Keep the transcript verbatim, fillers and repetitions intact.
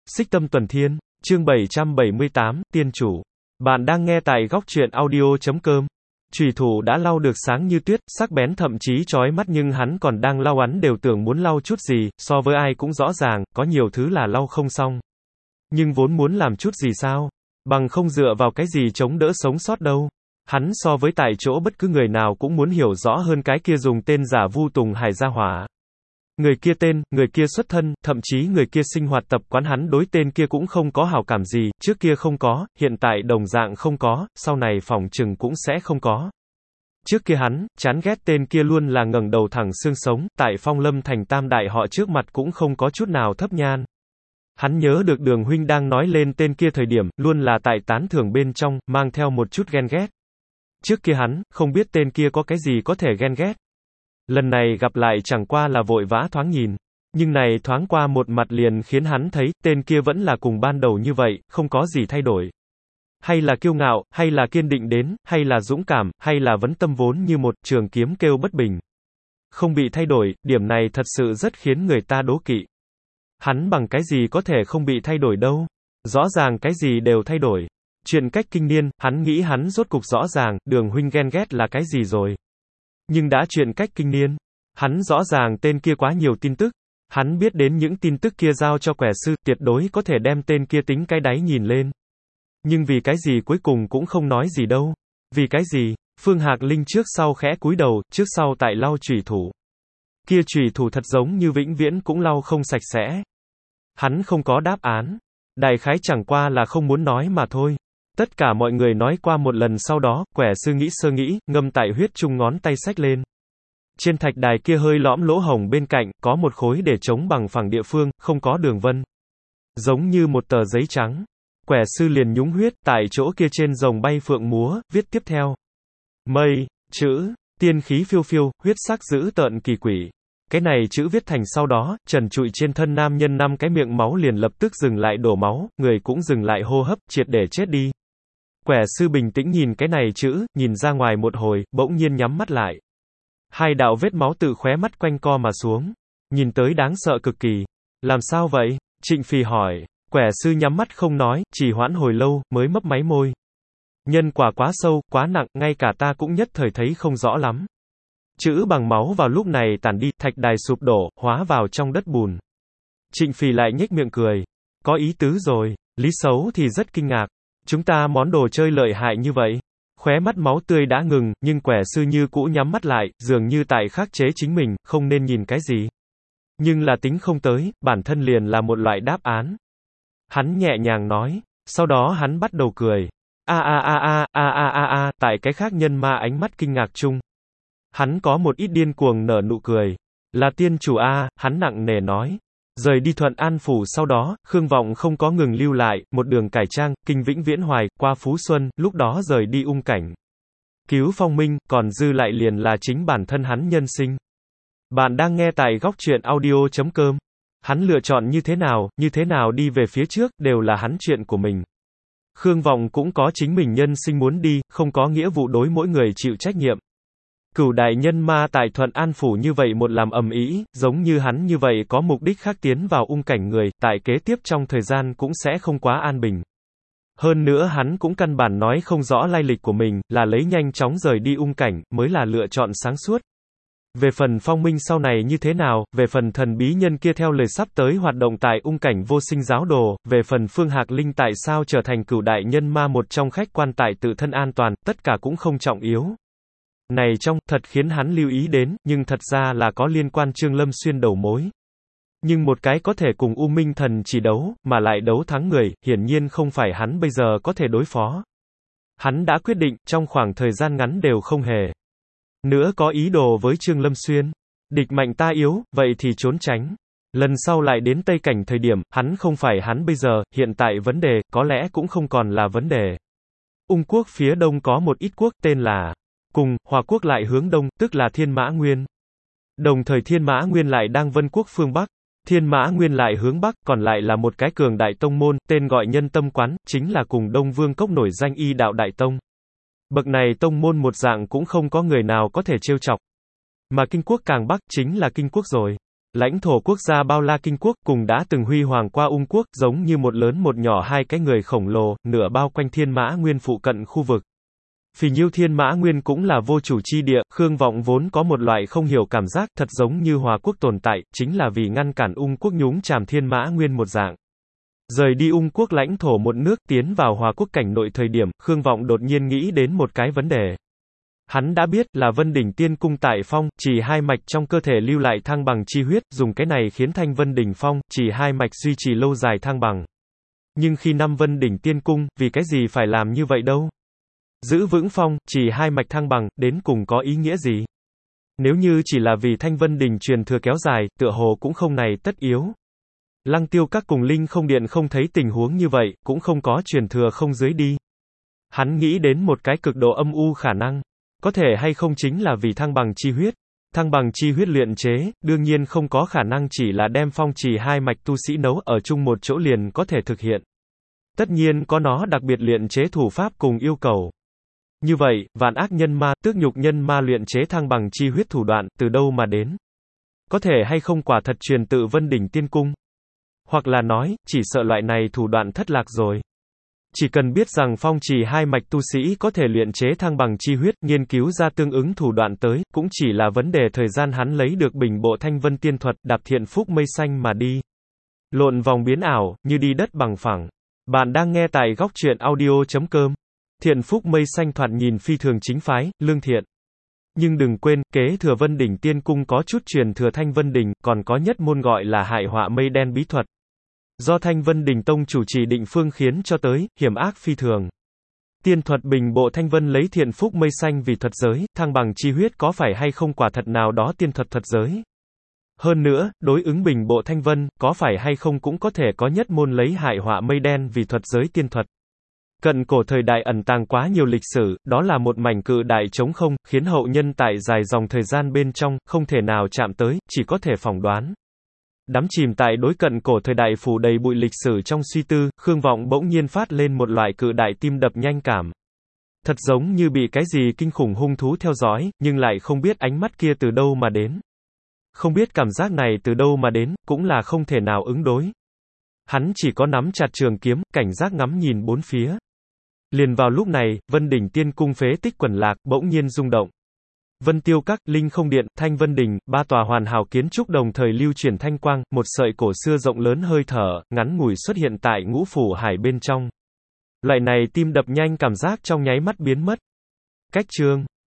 Xích Tâm Tuần Thiên, chương bảy trăm bảy mươi tám, Tiên Chủ. Bạn đang nghe tại góc truyện audio chấm com. Chủy thủ đã lau được sáng như tuyết, sắc bén thậm chí chói mắt nhưng hắn còn đang lau hắn đều tưởng muốn lau chút gì, so với ai cũng rõ ràng, có nhiều thứ là lau không xong. Nhưng vốn muốn làm chút gì sao? Bằng không dựa vào cái gì chống đỡ sống sót đâu. Hắn so với tại chỗ bất cứ người nào cũng muốn hiểu rõ hơn cái kia dùng tên giả Vu Tùng Hải gia hỏa. Người kia tên, người kia xuất thân, thậm chí người kia sinh hoạt tập quán hắn đối tên kia cũng không có hảo cảm gì, trước kia không có, hiện tại đồng dạng không có, sau này phỏng chừng cũng sẽ không có. Trước kia hắn, chán ghét tên kia luôn là ngẩng đầu thẳng xương sống, tại Phong Lâm thành tam đại họ trước mặt cũng không có chút nào thấp nhan. Hắn nhớ được Đường huynh đang nói lên tên kia thời điểm, luôn là tại tán thưởng bên trong, mang theo một chút ghen ghét. Trước kia hắn, không biết tên kia có cái gì có thể ghen ghét. Lần này gặp lại chẳng qua là vội vã thoáng nhìn. Nhưng này thoáng qua một mặt liền khiến hắn thấy, tên kia vẫn là cùng ban đầu như vậy, không có gì thay đổi. Hay là kiêu ngạo, hay là kiên định đến, hay là dũng cảm, hay là vấn tâm vốn như một trường kiếm kêu bất bình. Không bị thay đổi, điểm này thật sự rất khiến người ta đố kỵ. Hắn bằng cái gì có thể không bị thay đổi đâu. Rõ ràng cái gì đều thay đổi. Chuyện cách kinh niên, hắn nghĩ hắn rốt cục rõ ràng, Đường huynh ghen ghét là cái gì rồi. Nhưng đã chuyện cách kinh niên, hắn rõ ràng tên kia quá nhiều tin tức. Hắn biết đến những tin tức kia giao cho quẻ sư, tuyệt đối có thể đem tên kia tính cái đáy nhìn lên. Nhưng vì cái gì cuối cùng cũng không nói gì đâu. Vì cái gì? Phương Hạc Linh trước sau khẽ cúi đầu, trước sau tại lau chủy thủ. Kia chủy thủ thật giống như vĩnh viễn cũng lau không sạch sẽ. Hắn không có đáp án. Đại khái chẳng qua là không muốn nói mà thôi. Tất cả mọi người nói qua một lần sau đó, quẻ sư nghĩ sơ nghĩ, ngâm tại huyết chung ngón tay xách lên. Trên thạch đài kia hơi lõm lỗ hổng bên cạnh, có một khối để chống bằng phẳng địa phương, không có đường vân. Giống như một tờ giấy trắng. Quẻ sư liền nhúng huyết, tại chỗ kia trên rồng bay phượng múa, viết tiếp theo. Mây, chữ, tiên khí phiêu phiêu, huyết sắc dữ tợn kỳ quỷ. Cái này chữ viết thành sau đó, trần trụi trên thân nam nhân năm cái miệng máu liền lập tức dừng lại đổ máu, người cũng dừng lại hô hấp, triệt để chết đi. Quẻ sư bình tĩnh nhìn cái này chữ, nhìn ra ngoài một hồi, bỗng nhiên nhắm mắt lại. Hai đạo vết máu tự khóe mắt quanh co mà xuống. Nhìn tới đáng sợ cực kỳ. Làm sao vậy? Trịnh Phì hỏi. Quẻ sư nhắm mắt không nói, chỉ hoãn hồi lâu, mới mấp máy môi. Nhân quả quá sâu, quá nặng, ngay cả ta cũng nhất thời thấy không rõ lắm. Chữ bằng máu vào lúc này tản đi, thạch đài sụp đổ, hóa vào trong đất bùn. Trịnh Phì lại nhếch miệng cười. Có ý tứ rồi. Lý Sấu thì rất kinh ngạc. Chúng ta món đồ chơi lợi hại như vậy. Khóe mắt máu tươi đã ngừng, nhưng quẻ sư như cũ nhắm mắt lại, dường như tại khắc chế chính mình, không nên nhìn cái gì. Nhưng là tính không tới, bản thân liền là một loại đáp án. Hắn nhẹ nhàng nói, sau đó hắn bắt đầu cười. A a a a, a a a a, tại cái khác nhân ma ánh mắt kinh ngạc chung. Hắn có một ít điên cuồng nở nụ cười. Là tiên chủ a, hắn nặng nề nói. Rời đi Thuận An phủ sau đó, Khương Vọng không có ngừng lưu lại, một đường cải trang, kinh Vĩnh Viễn Hoài, qua Phú Xuân, lúc đó rời đi Ung Cảnh. Cứu Phong Minh, còn dư lại liền là chính bản thân hắn nhân sinh. Bạn đang nghe tại góc truyện audio chấm com. Hắn lựa chọn như thế nào, như thế nào đi về phía trước, đều là hắn chuyện của mình. Khương Vọng cũng có chính mình nhân sinh muốn đi, không có nghĩa vụ đối mỗi người chịu trách nhiệm. Cửu đại nhân ma tại Thuận An phủ như vậy một làm ầm ĩ, giống như hắn như vậy có mục đích khác tiến vào Ung Cảnh người, tại kế tiếp trong thời gian cũng sẽ không quá an bình. Hơn nữa hắn cũng căn bản nói không rõ lai lịch của mình, là lấy nhanh chóng rời đi Ung Cảnh, mới là lựa chọn sáng suốt. Về phần Phong Minh sau này như thế nào, về phần thần bí nhân kia theo lời sắp tới hoạt động tại Ung Cảnh vô sinh giáo đồ, về phần Phương Hạc Linh tại sao trở thành cửu đại nhân ma một trong khách quan tại tự thân an toàn, tất cả cũng không trọng yếu. Này trong, thật khiến hắn lưu ý đến, nhưng thật ra là có liên quan Trương Lâm Xuyên đầu mối. Nhưng một cái có thể cùng U Minh thần chỉ đấu, mà lại đấu thắng người, hiển nhiên không phải hắn bây giờ có thể đối phó. Hắn đã quyết định, trong khoảng thời gian ngắn đều không hề nữa có ý đồ với Trương Lâm Xuyên. Địch mạnh ta yếu, vậy thì trốn tránh. Lần sau lại đến Tây Cảnh thời điểm, hắn không phải hắn bây giờ, hiện tại vấn đề, có lẽ cũng không còn là vấn đề. Ung quốc phía đông có một ít quốc tên là Cùng, Hòa quốc lại hướng đông, tức là Thiên Mã Nguyên. Đồng thời Thiên Mã Nguyên lại đang Vân quốc phương Bắc. Thiên Mã Nguyên lại hướng Bắc, còn lại là một cái cường đại tông môn, tên gọi Nhân Tâm Quán, chính là cùng Đông Vương Cốc nổi danh y đạo đại tông. Bậc này tông môn một dạng cũng không có người nào có thể trêu chọc. Mà Kinh quốc càng Bắc, chính là Kinh quốc rồi. Lãnh thổ quốc gia bao la kinh quốc, cùng đã từng huy hoàng qua ung quốc, giống như một lớn một nhỏ hai cái người khổng lồ, nửa bao quanh Thiên Mã Nguyên phụ cận khu vực. Phì nhiêu Thiên Mã Nguyên cũng là vô chủ chi địa, Khương Vọng vốn có một loại không hiểu cảm giác, thật giống như Hòa quốc tồn tại, chính là vì ngăn cản ung quốc nhúng chàm Thiên Mã Nguyên một dạng. Rời đi ung quốc lãnh thổ một nước, tiến vào Hòa quốc cảnh nội thời điểm, Khương Vọng đột nhiên nghĩ đến một cái vấn đề. Hắn đã biết là Vân Đỉnh Tiên Cung tại Phong, Trì hai mạch trong cơ thể lưu lại thăng bằng chi huyết, dùng cái này khiến Thanh Vân Đỉnh Phong, Trì hai mạch duy trì lâu dài thăng bằng. Nhưng khi năm Vân Đỉnh Tiên Cung, vì cái gì phải làm như vậy đâu? Giữ vững Phong, Trì hai mạch thăng bằng, đến cùng có ý nghĩa gì? Nếu như chỉ là vì Thanh Vân Đỉnh truyền thừa kéo dài, tựa hồ cũng không này tất yếu. Lăng Tiêu Các cùng Linh Không Điện không thấy tình huống như vậy, cũng không có truyền thừa không dưới đi. Hắn nghĩ đến một cái cực độ âm u khả năng. Có thể hay không chính là vì thăng bằng chi huyết. Thăng bằng chi huyết luyện chế, đương nhiên không có khả năng chỉ là đem Phong Trì hai mạch tu sĩ nấu ở chung một chỗ liền có thể thực hiện. Tất nhiên có nó đặc biệt luyện chế thủ pháp cùng yêu cầu. Như vậy, vạn ác nhân ma, tước nhục nhân ma luyện chế thăng bằng chi huyết thủ đoạn, từ đâu mà đến? Có thể hay không quả thật truyền tự Vân Đỉnh Tiên Cung? Hoặc là nói, chỉ sợ loại này thủ đoạn thất lạc rồi. Chỉ cần biết rằng Phong Trì hai mạch tu sĩ có thể luyện chế thăng bằng chi huyết, nghiên cứu ra tương ứng thủ đoạn tới, cũng chỉ là vấn đề thời gian hắn lấy được bình bộ Thanh Vân tiên thuật, đạp thiện phúc mây xanh mà đi. Lộn vòng biến ảo, như đi đất bằng phẳng. Bạn đang nghe tại góc truyện audio chấm com. Thiện phúc mây xanh thoạt nhìn phi thường chính phái, lương thiện. Nhưng đừng quên, kế thừa Vân Đỉnh Tiên Cung có chút truyền thừa Thanh Vân Đỉnh, còn có nhất môn gọi là hại họa mây đen bí thuật. Do Thanh Vân Đỉnh Tông chủ trì định phương khiến cho tới, hiểm ác phi thường. Tiên thuật bình bộ Thanh Vân lấy thiện phúc mây xanh vì thuật giới, thăng bằng chi huyết có phải hay không quả thật nào đó tiên thuật thuật giới. Hơn nữa, đối ứng bình bộ Thanh Vân, có phải hay không cũng có thể có nhất môn lấy hại họa mây đen vì thuật giới tiên thuật. Cận cổ thời đại ẩn tàng quá nhiều lịch sử, đó là một mảnh cự đại trống không, khiến hậu nhân tại dài dòng thời gian bên trong, không thể nào chạm tới, chỉ có thể phỏng đoán. Đắm chìm tại đối cận cổ thời đại phủ đầy bụi lịch sử trong suy tư, Khương Vọng bỗng nhiên phát lên một loại cự đại tim đập nhanh cảm. Thật giống như bị cái gì kinh khủng hung thú theo dõi, nhưng lại không biết ánh mắt kia từ đâu mà đến. Không biết cảm giác này từ đâu mà đến, cũng là không thể nào ứng đối. Hắn chỉ có nắm chặt trường kiếm, cảnh giác ngắm nhìn bốn phía. Liền vào lúc này, Vân Đỉnh Tiên Cung phế tích quần lạc, bỗng nhiên rung động. Vân Tiêu Các, Linh Không Điện, Thanh Vân Đỉnh, ba tòa hoàn hảo kiến trúc đồng thời lưu chuyển thanh quang, một sợi cổ xưa rộng lớn hơi thở, ngắn ngủi xuất hiện tại ngũ phủ hải bên trong. Loại này tim đập nhanh cảm giác trong nháy mắt biến mất. Cách chương